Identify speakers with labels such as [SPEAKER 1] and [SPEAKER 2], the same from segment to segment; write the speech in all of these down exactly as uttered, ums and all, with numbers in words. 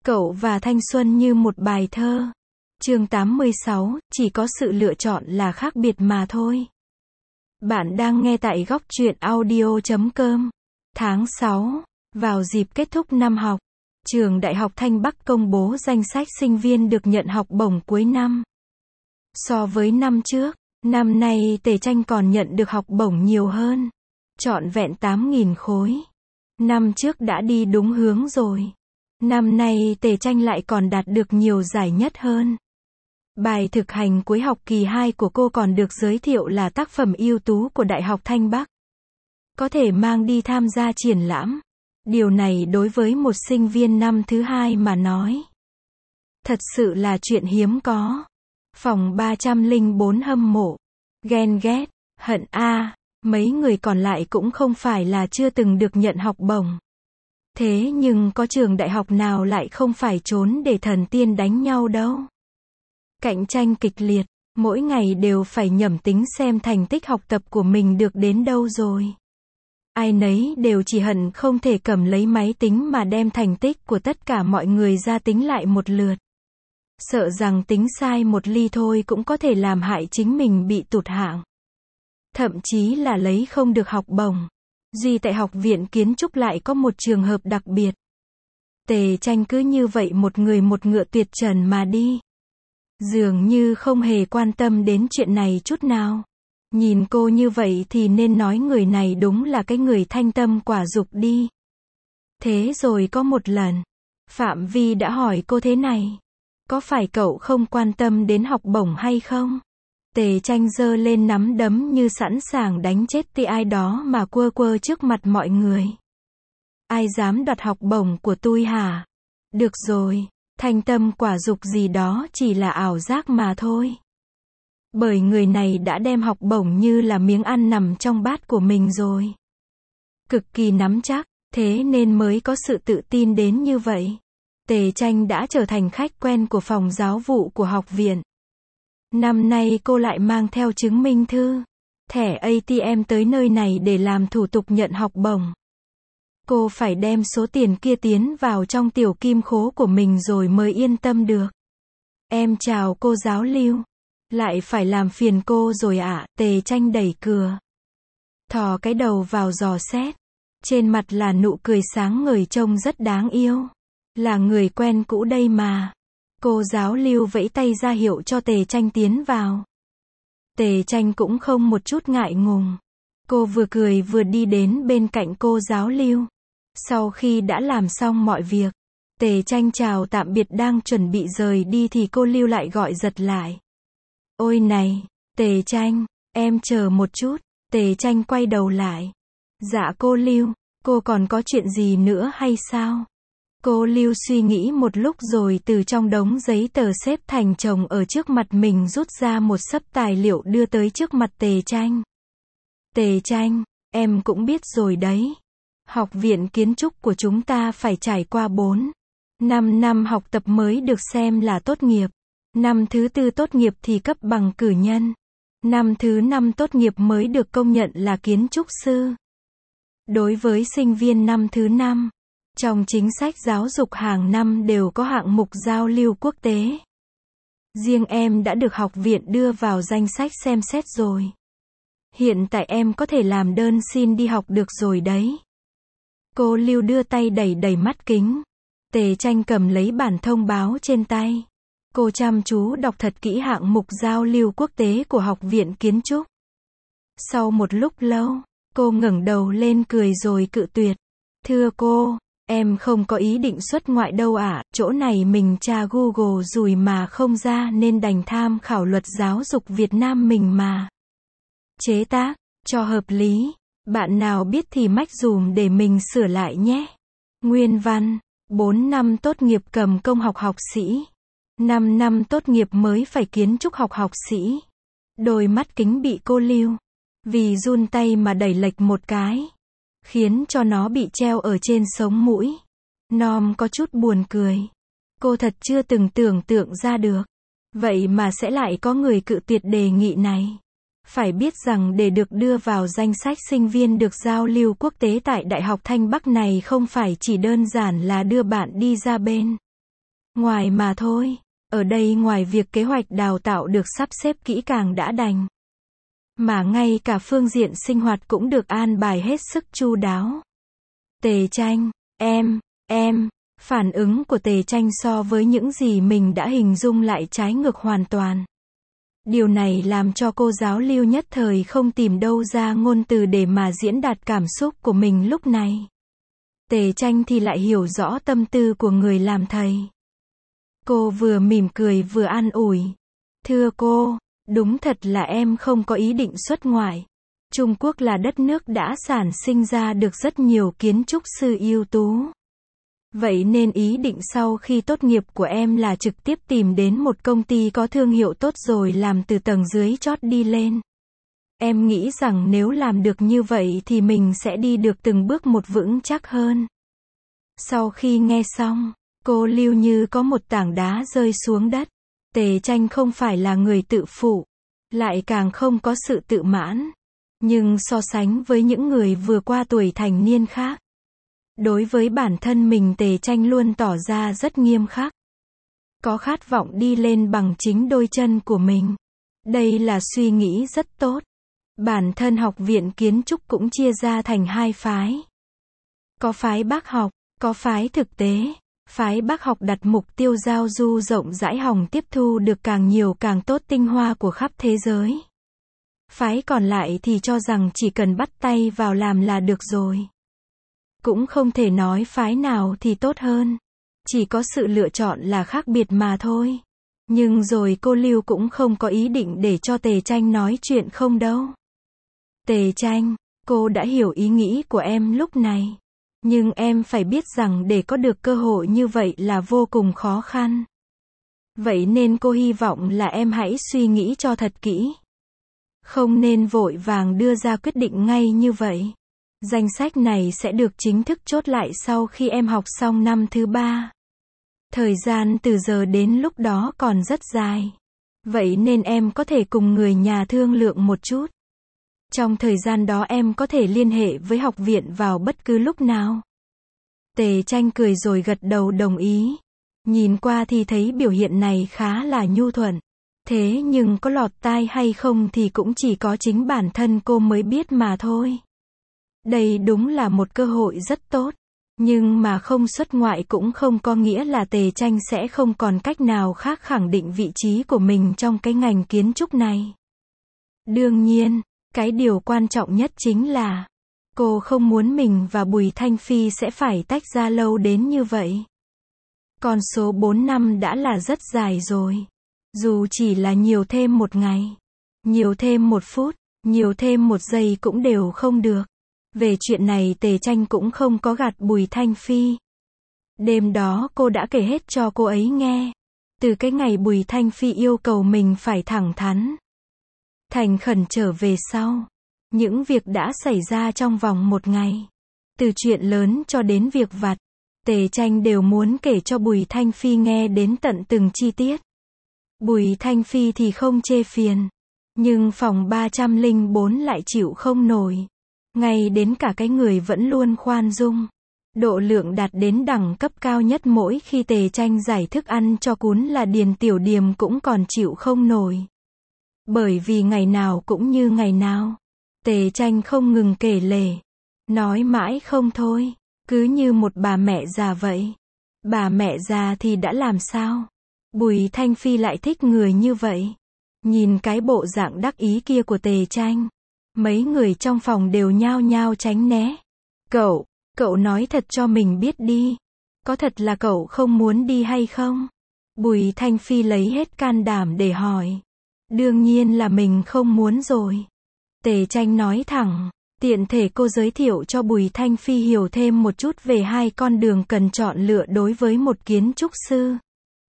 [SPEAKER 1] Cậu và thanh xuân như một bài thơ. Chương tám mươi sáu, chỉ có sự lựa chọn là khác biệt mà thôi. Bạn đang nghe tại góc truyện audio chấm com. Tháng sáu, vào dịp kết thúc năm học, trường Đại học Thanh Bắc công bố danh sách sinh viên được nhận học bổng cuối năm. So với năm trước, năm nay Tề Tranh còn nhận được học bổng nhiều hơn. Trọn vẹn tám nghìn khối. Năm trước đã đi đúng hướng rồi. Năm nay Tề Tranh lại còn đạt được nhiều giải nhất hơn. Bài thực hành cuối học kỳ hai của cô còn được giới thiệu là tác phẩm ưu tú của Đại học Thanh Bắc. Có thể mang đi tham gia triển lãm. Điều này đối với một sinh viên năm thứ hai mà nói, thật sự là chuyện hiếm có. Phòng ba trăm lẻ bốn hâm mộ, ghen ghét, hận a, mấy người còn lại cũng không phải là chưa từng được nhận học bổng. Thế nhưng có trường đại học nào lại không phải trốn để thần tiên đánh nhau đâu. Cạnh tranh kịch liệt, mỗi ngày đều phải nhẩm tính xem thành tích học tập của mình được đến đâu rồi. Ai nấy đều chỉ hận không thể cầm lấy máy tính mà đem thành tích của tất cả mọi người ra tính lại một lượt. Sợ rằng tính sai một ly thôi cũng có thể làm hại chính mình bị tụt hạng. Thậm chí là lấy không được học bổng. Duy tại học viện kiến trúc lại có một trường hợp đặc biệt. Tề Tranh cứ như vậy một người một ngựa tuyệt trần mà đi. Dường như không hề quan tâm đến chuyện này chút nào. Nhìn cô như vậy thì nên nói người này đúng là cái người thanh tâm quả dục đi. Thế rồi có một lần, Phạm Vi đã hỏi cô thế này. Có phải cậu không quan tâm đến học bổng hay không? Tề Tranh giơ lên nắm đấm như sẵn sàng đánh chết ti ai đó mà quơ quơ trước mặt mọi người. Ai dám đoạt học bổng của tôi hả? Được rồi, thanh tâm quả dục gì đó chỉ là ảo giác mà thôi. Bởi người này đã đem học bổng như là miếng ăn nằm trong bát của mình rồi. Cực kỳ nắm chắc, thế nên mới có sự tự tin đến như vậy. Tề Tranh đã trở thành khách quen của phòng giáo vụ của học viện. Năm nay cô lại mang theo chứng minh thư, thẻ a tê em tới nơi này để làm thủ tục nhận học bổng. Cô phải đem số tiền kia tiến vào trong tiểu kim khố của mình rồi mới yên tâm được. Em chào cô giáo Lưu. Lại phải làm phiền cô rồi ạ, à, Tề Tranh đẩy cửa. Thò cái đầu vào dò xét. Trên mặt là nụ cười sáng ngời trông rất đáng yêu. Là người quen cũ đây mà. Cô giáo Lưu vẫy tay ra hiệu cho Tề Tranh tiến vào. Tề Tranh cũng không một chút ngại ngùng. Cô vừa cười vừa đi đến bên cạnh cô giáo Lưu. Sau khi đã làm xong mọi việc, Tề Tranh chào tạm biệt đang chuẩn bị rời đi thì cô Lưu lại gọi giật lại. Ôi này, Tề Tranh, em chờ một chút. Tề Tranh quay đầu lại. Dạ cô Lưu, cô còn có chuyện gì nữa hay sao? Cô Lưu suy nghĩ một lúc rồi từ trong đống giấy tờ xếp thành chồng ở trước mặt mình rút ra một xấp tài liệu đưa tới trước mặt Tề Tranh. Tề Tranh, em cũng biết rồi đấy. Học viện kiến trúc của chúng ta phải trải qua bốn năm năm học tập mới được xem là tốt nghiệp. Năm thứ tư tốt nghiệp thì cấp bằng cử nhân. Năm thứ năm tốt nghiệp mới được công nhận là kiến trúc sư. Đối với sinh viên năm thứ năm, trong chính sách giáo dục hàng năm đều có hạng mục giao lưu quốc tế. Riêng em đã được học viện đưa vào danh sách xem xét rồi. Hiện tại em có thể làm đơn xin đi học được rồi đấy. Cô Lưu đưa tay đẩy đẩy mắt kính. Tề Tranh cầm lấy bản thông báo trên tay. Cô chăm chú đọc thật kỹ hạng mục giao lưu quốc tế của học viện kiến trúc. Sau một lúc lâu, cô ngẩng đầu lên cười rồi cự tuyệt. Thưa cô, em không có ý định xuất ngoại đâu ạ, à, chỗ này mình tra Google rồi mà không ra nên đành tham khảo luật giáo dục Việt Nam mình mà. Chế tác, cho hợp lý, bạn nào biết thì mách dùm để mình sửa lại nhé. Nguyên văn, bốn năm tốt nghiệp cầm công học học sĩ. năm năm tốt nghiệp mới phải kiến trúc học học sĩ. Đôi mắt kính bị cô Lưu, vì run tay mà đẩy lệch một cái, khiến cho nó bị treo ở trên sống mũi. Nom có chút buồn cười. Cô thật chưa từng tưởng tượng ra được. Vậy mà sẽ lại có người cự tuyệt đề nghị này. Phải biết rằng để được đưa vào danh sách sinh viên được giao lưu quốc tế tại Đại học Thanh Bắc này không phải chỉ đơn giản là đưa bạn đi ra bên ngoài mà thôi. Ở đây ngoài việc kế hoạch đào tạo được sắp xếp kỹ càng đã đành, mà ngay cả phương diện sinh hoạt cũng được an bài hết sức chu đáo. Tề Tranh, em, em, phản ứng của Tề Tranh so với những gì mình đã hình dung lại trái ngược hoàn toàn. Điều này làm cho cô giáo Lưu nhất thời không tìm đâu ra ngôn từ để mà diễn đạt cảm xúc của mình lúc này. Tề Tranh thì lại hiểu rõ tâm tư của người làm thầy. Cô vừa mỉm cười vừa an ủi. Thưa cô, đúng thật là em không có ý định xuất ngoại. Trung Quốc là đất nước đã sản sinh ra được rất nhiều kiến trúc sư ưu tú. Vậy nên ý định sau khi tốt nghiệp của em là trực tiếp tìm đến một công ty có thương hiệu tốt rồi làm từ tầng dưới chót đi lên. Em nghĩ rằng nếu làm được như vậy thì mình sẽ đi được từng bước một vững chắc hơn. Sau khi nghe xong, cô Lưu như có một tảng đá rơi xuống đất. Tề Tranh không phải là người tự phụ, lại càng không có sự tự mãn. Nhưng so sánh với những người vừa qua tuổi thành niên khác, đối với bản thân mình Tề Tranh luôn tỏ ra rất nghiêm khắc. Có khát vọng đi lên bằng chính đôi chân của mình. Đây là suy nghĩ rất tốt. Bản thân học viện kiến trúc cũng chia ra thành hai phái. Có phái bác học, có phái thực tế. Phái bác học đặt mục tiêu giao du rộng rãi hòng tiếp thu được càng nhiều càng tốt tinh hoa của khắp thế giới. Phái còn lại thì cho rằng chỉ cần bắt tay vào làm là được rồi. Cũng không thể nói phái nào thì tốt hơn. Chỉ có sự lựa chọn là khác biệt mà thôi. Nhưng rồi cô Lưu cũng không có ý định để cho Tề Tranh nói chuyện không đâu. Tề Tranh, cô đã hiểu ý nghĩ của em lúc này. Nhưng em phải biết rằng để có được cơ hội như vậy là vô cùng khó khăn. Vậy nên cô hy vọng là em hãy suy nghĩ cho thật kỹ. Không nên vội vàng đưa ra quyết định ngay như vậy. Danh sách này sẽ được chính thức chốt lại sau khi em học xong năm thứ ba. Thời gian từ giờ đến lúc đó còn rất dài. Vậy nên em có thể cùng người nhà thương lượng một chút. Trong thời gian đó em có thể liên hệ với học viện vào bất cứ lúc nào. Tề Tranh cười rồi gật đầu đồng ý. Nhìn qua thì thấy biểu hiện này khá là nhu thuận. Thế nhưng có lọt tai hay không thì cũng chỉ có chính bản thân cô mới biết mà thôi. Đây đúng là một cơ hội rất tốt. Nhưng mà không xuất ngoại cũng không có nghĩa là Tề Tranh sẽ không còn cách nào khác khẳng định vị trí của mình trong cái ngành kiến trúc này. Đương nhiên, cái điều quan trọng nhất chính là cô không muốn mình và Bùi Thanh Phi sẽ phải tách ra lâu đến như vậy. Con số bốn năm đã là rất dài rồi. Dù chỉ là nhiều thêm một ngày, nhiều thêm một phút, nhiều thêm một giây cũng đều không được. Về chuyện này Tề Tranh cũng không có gạt Bùi Thanh Phi. Đêm đó cô đã kể hết cho cô ấy nghe. Từ cái ngày Bùi Thanh Phi yêu cầu mình phải thẳng thắn, thành khẩn trở về sau. Những việc đã xảy ra trong vòng một ngày. Từ chuyện lớn cho đến việc vặt. Tề Tranh đều muốn kể cho Bùi Thanh Phi nghe đến tận từng chi tiết. Bùi Thanh Phi thì không chê phiền. Nhưng phòng ba trăm lẻ bốn lại chịu không nổi. Ngay đến cả cái người vẫn luôn khoan dung. Độ lượng đạt đến đẳng cấp cao nhất mỗi khi Tề Tranh giải thức ăn cho cún là Điền Tiểu Điềm cũng còn chịu không nổi. Bởi vì ngày nào cũng như ngày nào. Tề Tranh không ngừng kể lể. Nói mãi không thôi. Cứ như một bà mẹ già vậy. Bà mẹ già thì đã làm sao? Bùi Thanh Phi lại thích người như vậy. Nhìn cái bộ dạng đắc ý kia của Tề Tranh. Mấy người trong phòng đều nhao nhao tránh né. Cậu, cậu nói thật cho mình biết đi. Có thật là cậu không muốn đi hay không? Bùi Thanh Phi lấy hết can đảm để hỏi. Đương nhiên là mình không muốn rồi. Tề Tranh nói thẳng. Tiện thể cô giới thiệu cho Bùi Thanh Phi hiểu thêm một chút về hai con đường cần chọn lựa đối với một kiến trúc sư.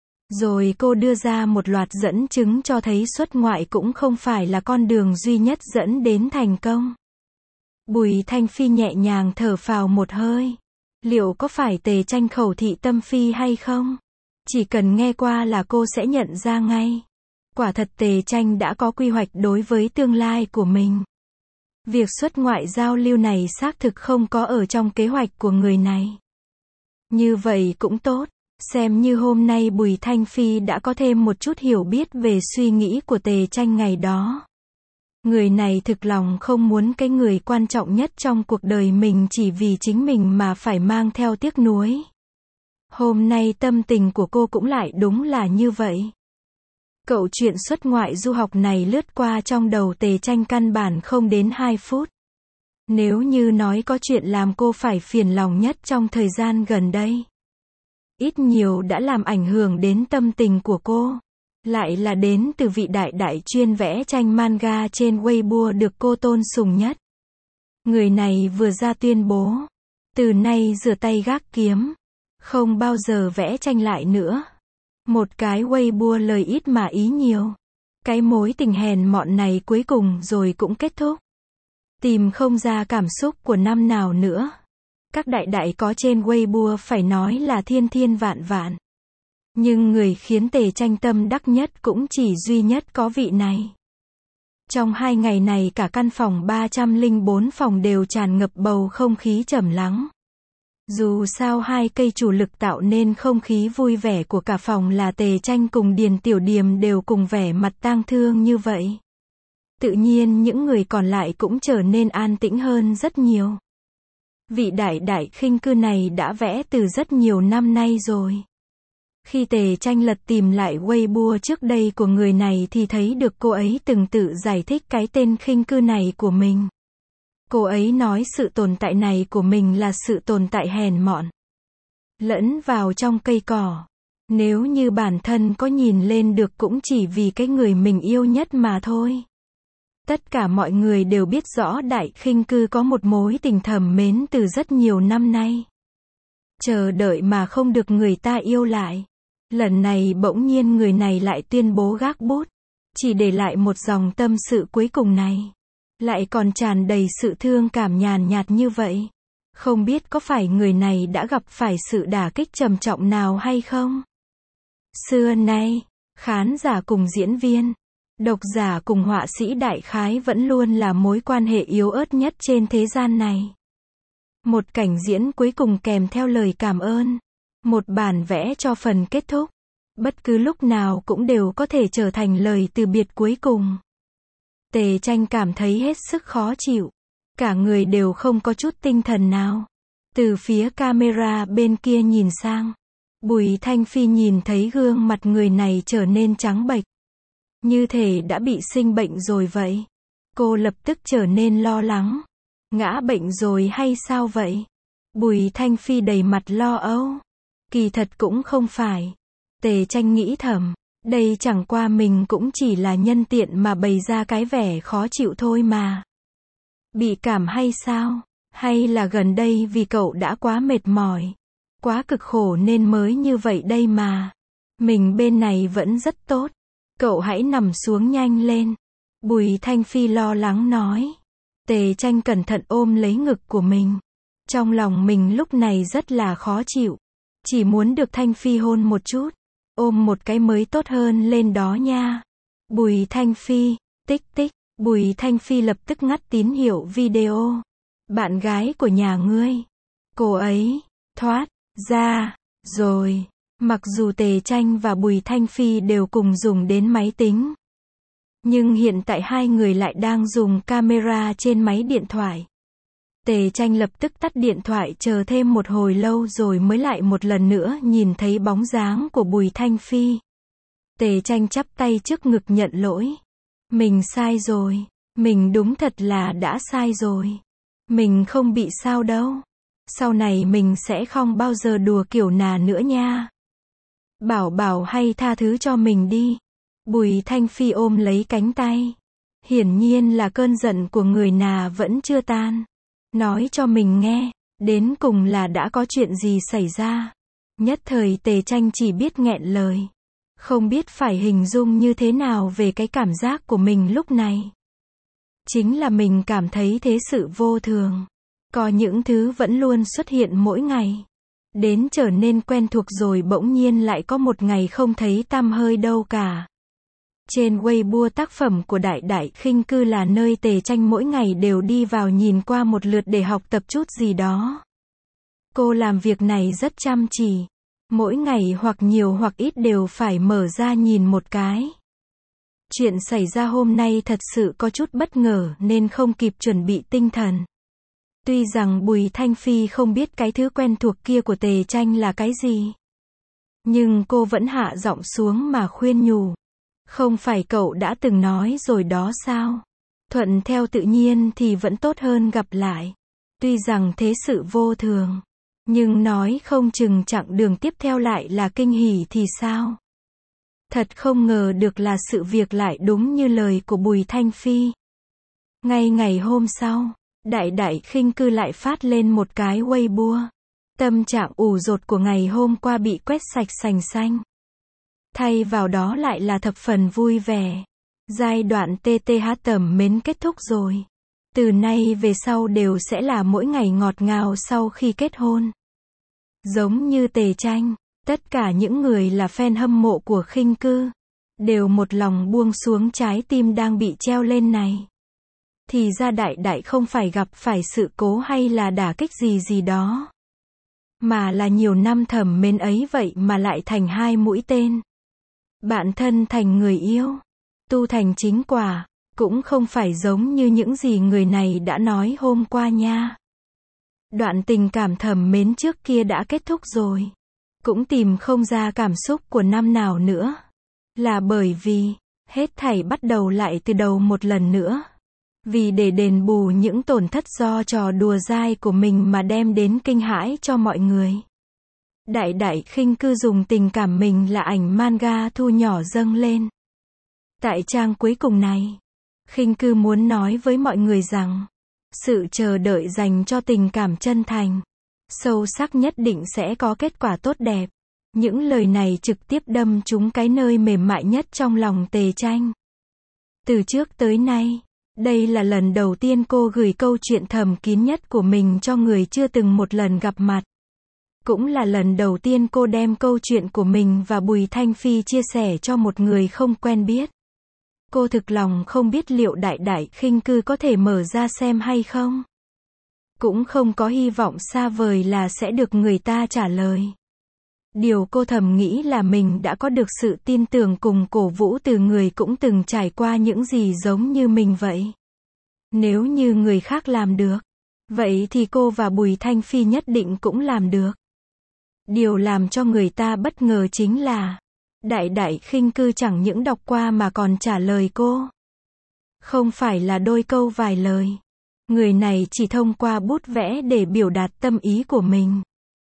[SPEAKER 1] Rồi cô đưa ra một loạt dẫn chứng cho thấy xuất ngoại cũng không phải là con đường duy nhất dẫn đến thành công. Bùi Thanh Phi nhẹ nhàng thở phào một hơi. Liệu có phải Tề Tranh khẩu thị tâm phi hay không? Chỉ cần nghe qua là cô sẽ nhận ra ngay. Quả thật Tề Tranh đã có quy hoạch đối với tương lai của mình. Việc xuất ngoại giao lưu này xác thực không có ở trong kế hoạch của người này. Như vậy cũng tốt. Xem như hôm nay Bùi Thanh Phi đã có thêm một chút hiểu biết về suy nghĩ của Tề Tranh ngày đó. Người này thực lòng không muốn cái người quan trọng nhất trong cuộc đời mình chỉ vì chính mình mà phải mang theo tiếc nuối. Hôm nay tâm tình của cô cũng lại đúng là như vậy. Cậu chuyện xuất ngoại du học này lướt qua trong đầu Tề Tranh căn bản không đến hai phút. Nếu như nói có chuyện làm cô phải phiền lòng nhất trong thời gian gần đây, ít nhiều đã làm ảnh hưởng đến tâm tình của cô. Lại là đến từ vị đại đại chuyên vẽ tranh manga trên Weibo được cô tôn sùng nhất. Người này vừa ra tuyên bố, từ nay rửa tay gác kiếm, không bao giờ vẽ tranh lại nữa. Một cái Weibo lời ít mà ý nhiều. Cái mối tình hèn mọn này cuối cùng rồi cũng kết thúc. Tìm không ra cảm xúc của năm nào nữa. Các đại đại có trên Weibo phải nói là thiên thiên vạn vạn. Nhưng người khiến Tề Tranh tâm đắc nhất cũng chỉ duy nhất có vị này. Trong hai ngày này cả căn phòng ba trăm lẻ bốn phòng đều tràn ngập bầu không khí trầm lắng. Dù sao hai cây chủ lực tạo nên không khí vui vẻ của cả phòng là Tề Tranh cùng Điền Tiểu Điềm đều cùng vẻ mặt tang thương như vậy. Tự nhiên những người còn lại cũng trở nên an tĩnh hơn rất nhiều. Vị đại đại khinh cư này đã vẽ từ rất nhiều năm nay rồi. Khi Tề Tranh lật tìm lại Weibo trước đây của người này thì thấy được cô ấy từng tự giải thích cái tên khinh cư này của mình. Cô ấy nói sự tồn tại này của mình là sự tồn tại hèn mọn. Lẫn vào trong cây cỏ. Nếu như bản thân có nhìn lên được cũng chỉ vì cái người mình yêu nhất mà thôi. Tất cả mọi người đều biết rõ đại khinh cư có một mối tình thầm mến từ rất nhiều năm nay. Chờ đợi mà không được người ta yêu lại. Lần này bỗng nhiên người này lại tuyên bố gác bút. Chỉ để lại một dòng tâm sự cuối cùng này. Lại còn tràn đầy sự thương cảm nhàn nhạt như vậy. Không biết có phải người này đã gặp phải sự đả kích trầm trọng nào hay không? Xưa nay, khán giả cùng diễn viên, độc giả cùng họa sĩ đại khái vẫn luôn là mối quan hệ yếu ớt nhất trên thế gian này. Một cảnh diễn cuối cùng kèm theo lời cảm ơn. Một bản vẽ cho phần kết thúc. Bất cứ lúc nào cũng đều có thể trở thành lời từ biệt cuối cùng. Tề Tranh cảm thấy hết sức khó chịu. Cả người đều không có chút tinh thần nào. Từ phía camera bên kia nhìn sang. Bùi Thanh Phi nhìn thấy gương mặt người này trở nên trắng bệch. Như thể đã bị sinh bệnh rồi vậy. Cô lập tức trở nên lo lắng. Ngã bệnh rồi hay sao vậy? Bùi Thanh Phi đầy mặt lo âu. Kỳ thật cũng không phải. Tề Tranh nghĩ thầm. Đây chẳng qua mình cũng chỉ là nhân tiện mà bày ra cái vẻ khó chịu thôi mà. Bị cảm hay sao? Hay là gần đây vì cậu đã quá mệt mỏi, quá cực khổ nên mới như vậy đây mà. Mình bên này vẫn rất tốt. Cậu hãy nằm xuống nhanh lên. Bùi Thanh Phi lo lắng nói. Tề Tranh cẩn thận ôm lấy ngực của mình. Trong lòng mình lúc này rất là khó chịu. Chỉ muốn được Thanh Phi hôn một chút. Ôm một cái mới tốt hơn lên đó nha. Bùi Thanh Phi, tích tích. Bùi Thanh Phi lập tức ngắt tín hiệu video. Bạn gái của nhà ngươi. Cô ấy, thoát, ra, rồi. Mặc dù Tề Tranh và Bùi Thanh Phi đều cùng dùng đến máy tính. Nhưng hiện tại hai người lại đang dùng camera trên máy điện thoại. Tề Tranh lập tức tắt điện thoại chờ thêm một hồi lâu rồi mới lại một lần nữa nhìn thấy bóng dáng của Bùi Thanh Phi. Tề Tranh chắp tay trước ngực nhận lỗi. Mình sai rồi. Mình đúng thật là đã sai rồi. Mình không bị sao đâu. Sau này mình sẽ không bao giờ đùa kiểu nà nữa nha. Bảo bảo hay tha thứ cho mình đi. Bùi Thanh Phi ôm lấy cánh tay. Hiển nhiên là cơn giận của người nà vẫn chưa tan. Nói cho mình nghe, đến cùng là đã có chuyện gì xảy ra. Nhất thời Tề Tranh chỉ biết nghẹn lời. Không biết phải hình dung như thế nào về cái cảm giác của mình lúc này. Chính là mình cảm thấy thế sự vô thường. Có những thứ vẫn luôn xuất hiện mỗi ngày. Đến trở nên quen thuộc rồi bỗng nhiên lại có một ngày không thấy tăm hơi đâu cả. Trên Weibo tác phẩm của Đại Đại Khinh Cư là nơi Tề Tranh mỗi ngày đều đi vào nhìn qua một lượt để học tập chút gì đó. Cô làm việc này rất chăm chỉ. Mỗi ngày hoặc nhiều hoặc ít đều phải mở ra nhìn một cái. Chuyện xảy ra hôm nay thật sự có chút bất ngờ nên không kịp chuẩn bị tinh thần. Tuy rằng Bùi Thanh Phi không biết cái thứ quen thuộc kia của Tề Tranh là cái gì. Nhưng cô vẫn hạ giọng xuống mà khuyên nhủ. Không phải cậu đã từng nói rồi đó sao? Thuận theo tự nhiên thì vẫn tốt hơn gặp lại. Tuy rằng thế sự vô thường. Nhưng nói không chừng chặng đường tiếp theo lại là kinh hỉ thì sao? Thật không ngờ được là sự việc lại đúng như lời của Bùi Thanh Phi. Ngay ngày hôm sau, Đại Đại Khinh Cư lại phát lên một cái Weibo. Tâm trạng ủ rột của ngày hôm qua bị quét sạch sành xanh. Thay vào đó lại là thập phần vui vẻ. Giai đoạn tê tê hát tẩm mến kết thúc rồi. Từ nay về sau đều sẽ là mỗi ngày ngọt ngào sau khi kết hôn. Giống như Tề Tranh, tất cả những người là fan hâm mộ của Khinh Cư đều một lòng buông xuống trái tim đang bị treo lên này. Thì ra Đại Đại không phải gặp phải sự cố hay là đả kích gì gì đó, mà là nhiều năm thầm mến ấy vậy mà lại thành hai mũi tên. Bạn thân thành người yêu, tu thành chính quả, cũng không phải giống như những gì người này đã nói hôm qua nha. Đoạn tình cảm thầm mến trước kia đã kết thúc rồi. Cũng tìm không ra cảm xúc của năm nào nữa. Là bởi vì, hết thảy bắt đầu lại từ đầu một lần nữa. Vì để đền bù những tổn thất do trò đùa dai của mình mà đem đến kinh hãi cho mọi người. Đại Đại Khinh Cư dùng tình cảm mình là ảnh manga thu nhỏ dâng lên. Tại trang cuối cùng này, Khinh Cư muốn nói với mọi người rằng, sự chờ đợi dành cho tình cảm chân thành, sâu sắc nhất định sẽ có kết quả tốt đẹp. Những lời này trực tiếp đâm trúng cái nơi mềm mại nhất trong lòng Tề Tranh. Từ trước tới nay, đây là lần đầu tiên cô gửi câu chuyện thầm kín nhất của mình cho người chưa từng một lần gặp mặt. Cũng là lần đầu tiên cô đem câu chuyện của mình và Bùi Thanh Phi chia sẻ cho một người không quen biết. Cô thực lòng không biết liệu Đại Đại Khinh Cư có thể mở ra xem hay không. Cũng không có hy vọng xa vời là sẽ được người ta trả lời. Điều cô thầm nghĩ là mình đã có được sự tin tưởng cùng cổ vũ từ người cũng từng trải qua những gì giống như mình vậy. Nếu như người khác làm được, vậy thì cô và Bùi Thanh Phi nhất định cũng làm được. Điều làm cho người ta bất ngờ chính là Đại Đại Khinh Cư chẳng những đọc qua mà còn trả lời cô. Không phải là đôi câu vài lời. Người này chỉ thông qua bút vẽ để biểu đạt tâm ý của mình.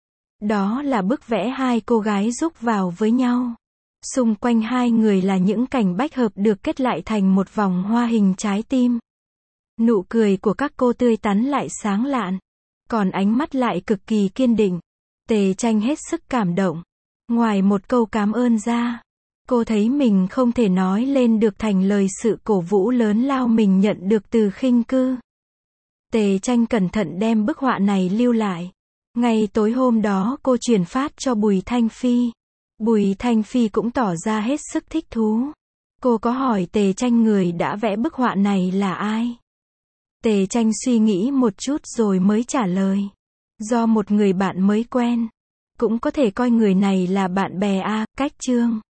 [SPEAKER 1] Đó là bức vẽ hai cô gái rúc vào với nhau. Xung quanh hai người là những cành bách hợp được kết lại thành một vòng hoa hình trái tim. Nụ cười của các cô tươi tắn lại sáng lạn. Còn ánh mắt lại cực kỳ kiên định. Tề Tranh hết sức cảm động. Ngoài một câu cảm ơn ra, cô thấy mình không thể nói lên được thành lời sự cổ vũ lớn lao mình nhận được từ Khinh Cư. Tề Tranh cẩn thận đem bức họa này lưu lại. Ngay tối hôm đó cô truyền phát cho Bùi Thanh Phi. Bùi Thanh Phi cũng tỏ ra hết sức thích thú. Cô có hỏi Tề Tranh người đã vẽ bức họa này là ai. Tề Tranh suy nghĩ một chút rồi mới trả lời. Do một người bạn mới quen. Cũng có thể coi người này là bạn bè a, cách chương.